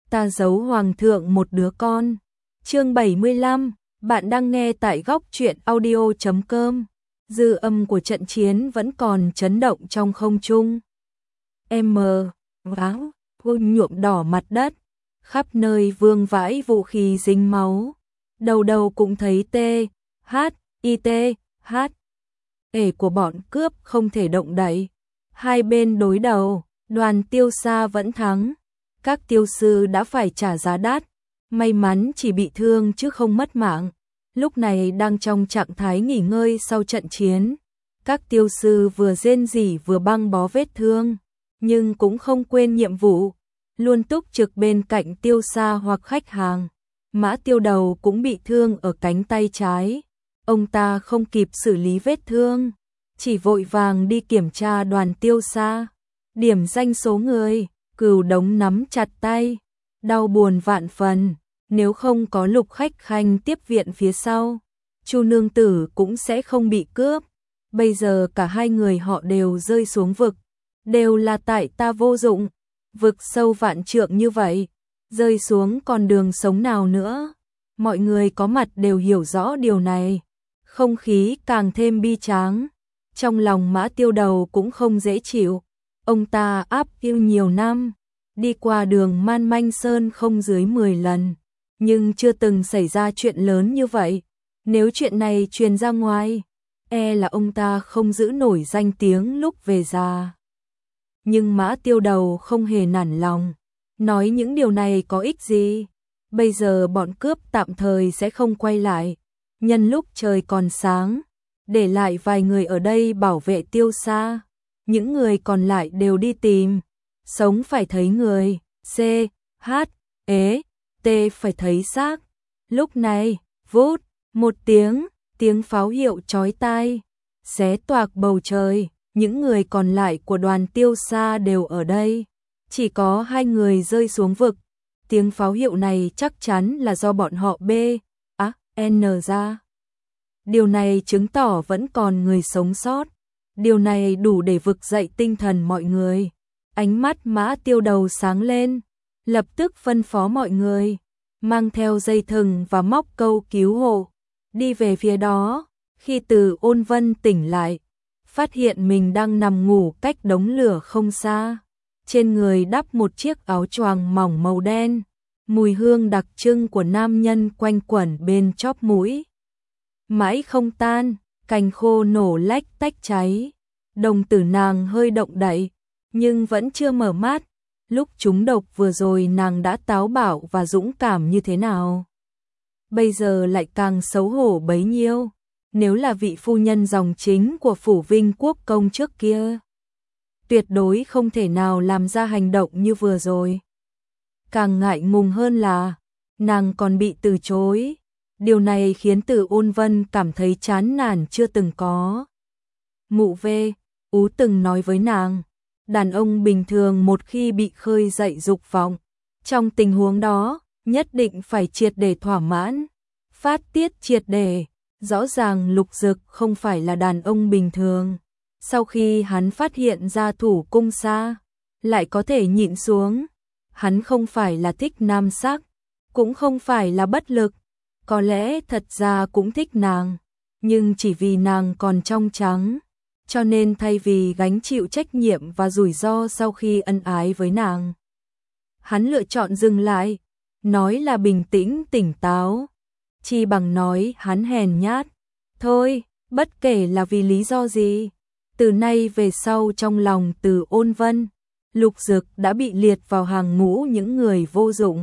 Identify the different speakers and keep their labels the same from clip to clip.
Speaker 1: ta giấu hoàng thượng một đứa con. Chương 75, bạn đang nghe tại góc truyện audio.com. Dư âm của trận chiến vẫn còn chấn động trong không trung. Váo, nhuộm đỏ mặt đất, khắp nơi vương vãi vũ khí dính máu. Đầu đầu cũng thấy ể của bọn cướp không thể động đậy. Hai bên đối đầu, Đoàn Tiêu Sa vẫn thắng. Các tiêu sư đã phải trả giá đắt, may mắn chỉ bị thương chứ không mất mạng. Lúc này đang trong trạng thái nghỉ ngơi sau trận chiến. Các tiêu sư vừa rên rỉ vừa băng bó vết thương, nhưng cũng không quên nhiệm vụ, luôn túc trực bên cạnh Tiêu Sa hoặc khách hàng. Mã Tiêu Đầu cũng bị thương ở cánh tay trái. Ông ta không kịp xử lý vết thương, chỉ vội vàng đi kiểm tra Đoàn Tiêu Sa. Điểm danh số người, Cửu Đống nắm chặt tay, đau buồn vạn phần. Nếu không có Lục Khách Khanh tiếp viện phía sau, Chu nương tử cũng sẽ không bị cướp. Bây giờ cả hai người họ đều rơi xuống vực, đều là tại ta vô dụng. Vực sâu vạn trượng như vậy, rơi xuống còn đường sống nào nữa. Mọi người có mặt đều hiểu rõ điều này. Không khí càng thêm bi tráng. Trong lòng Mã Tiêu Đầu cũng không dễ chịu. Ông ta áp yêu nhiều năm, đi qua đường Man Manh Sơn không dưới 10 lần, nhưng chưa từng xảy ra chuyện lớn như vậy. Nếu chuyện này truyền ra ngoài, là ông ta không giữ nổi danh tiếng lúc về già. Nhưng Mã Tiêu Đầu không hề nản lòng, nói những điều này có ích gì. Bây giờ bọn cướp tạm thời sẽ không quay lại. Nhân lúc trời còn sáng, để lại vài người ở đây bảo vệ Tiêu Sa. Những người còn lại đều đi tìm. Sống phải thấy người, phải thấy xác. Lúc này, vút, một tiếng pháo hiệu chói tai, xé toạc bầu trời. Những người còn lại của đoàn Tiêu Sa đều ở đây. Chỉ có hai người rơi xuống vực. Tiếng pháo hiệu này chắc chắn là do bọn họ N ra. Điều này chứng tỏ vẫn còn người sống sót. Điều này đủ để vực dậy tinh thần mọi người. Ánh mắt Mã Tiêu Đầu sáng lên, lập tức phân phó mọi người mang theo dây thừng và móc câu cứu hộ, đi về phía đó. Khi Từ Ôn Vân tỉnh lại, phát hiện mình đang nằm ngủ cách đống lửa không xa. Trên người đắp một chiếc áo choàng mỏng màu đen, mùi hương đặc trưng của nam nhân quanh quẩn bên chóp mũi. Mãi không tan, cành khô nổ lách tách cháy. Đồng tử nàng hơi động đậy, nhưng vẫn chưa mở mắt. Lúc trúng độc vừa rồi nàng đã táo bạo và dũng cảm như thế nào, bây giờ lại càng xấu hổ bấy nhiêu. Nếu là vị phu nhân dòng chính của phủ Vinh Quốc công trước kia, tuyệt đối không thể nào làm ra hành động như vừa rồi. Càng ngại ngùng hơn là nàng còn bị từ chối. Điều này khiến Từ Ôn Vân cảm thấy chán nản chưa từng có. Mụ Ú từng nói với nàng, đàn ông bình thường một khi bị khơi dậy dục vọng, trong tình huống đó, nhất định phải triệt để thỏa mãn, phát tiết triệt để. Rõ ràng Lục Dực không phải là đàn ông bình thường. Sau khi hắn phát hiện ra thủ cung xa, lại có thể nhịn xuống. Hắn không phải là thích nam sắc, cũng không phải là bất lực. Có lẽ thật ra cũng thích nàng, nhưng chỉ vì nàng còn trong trắng, cho nên thay vì gánh chịu trách nhiệm và rủi ro sau khi ân ái với nàng, hắn lựa chọn dừng lại. Nói là bình tĩnh tỉnh táo, chi bằng nói hắn hèn nhát. Thôi, bất kể là vì lý do gì, từ nay về sau trong lòng Từ Ôn Vân, Lục Dực đã bị liệt vào hàng ngũ những người vô dụng.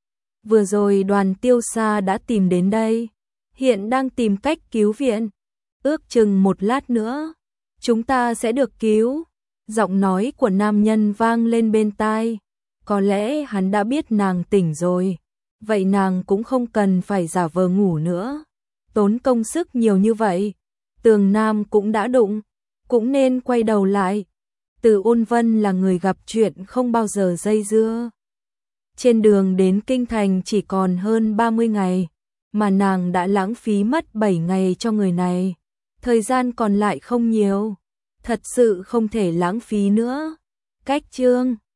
Speaker 1: Vừa rồi đoàn Tiêu Sa đã tìm đến đây, hiện đang tìm cách cứu viện. Ước chừng một lát nữa, chúng ta sẽ được cứu. Giọng nói của nam nhân vang lên bên tai. Có lẽ hắn đã biết nàng tỉnh rồi, vậy nàng cũng không cần phải giả vờ ngủ nữa. Tốn công sức nhiều như vậy, tường nam cũng đã đụng, cũng nên quay đầu lại. Từ Ôn Vân là người gặp chuyện không bao giờ dây dưa. Trên đường đến Kinh Thành chỉ còn hơn 30 ngày, mà nàng đã lãng phí mất 7 ngày cho người này. Thời gian còn lại không nhiều, thật sự không thể lãng phí nữa. Cách chương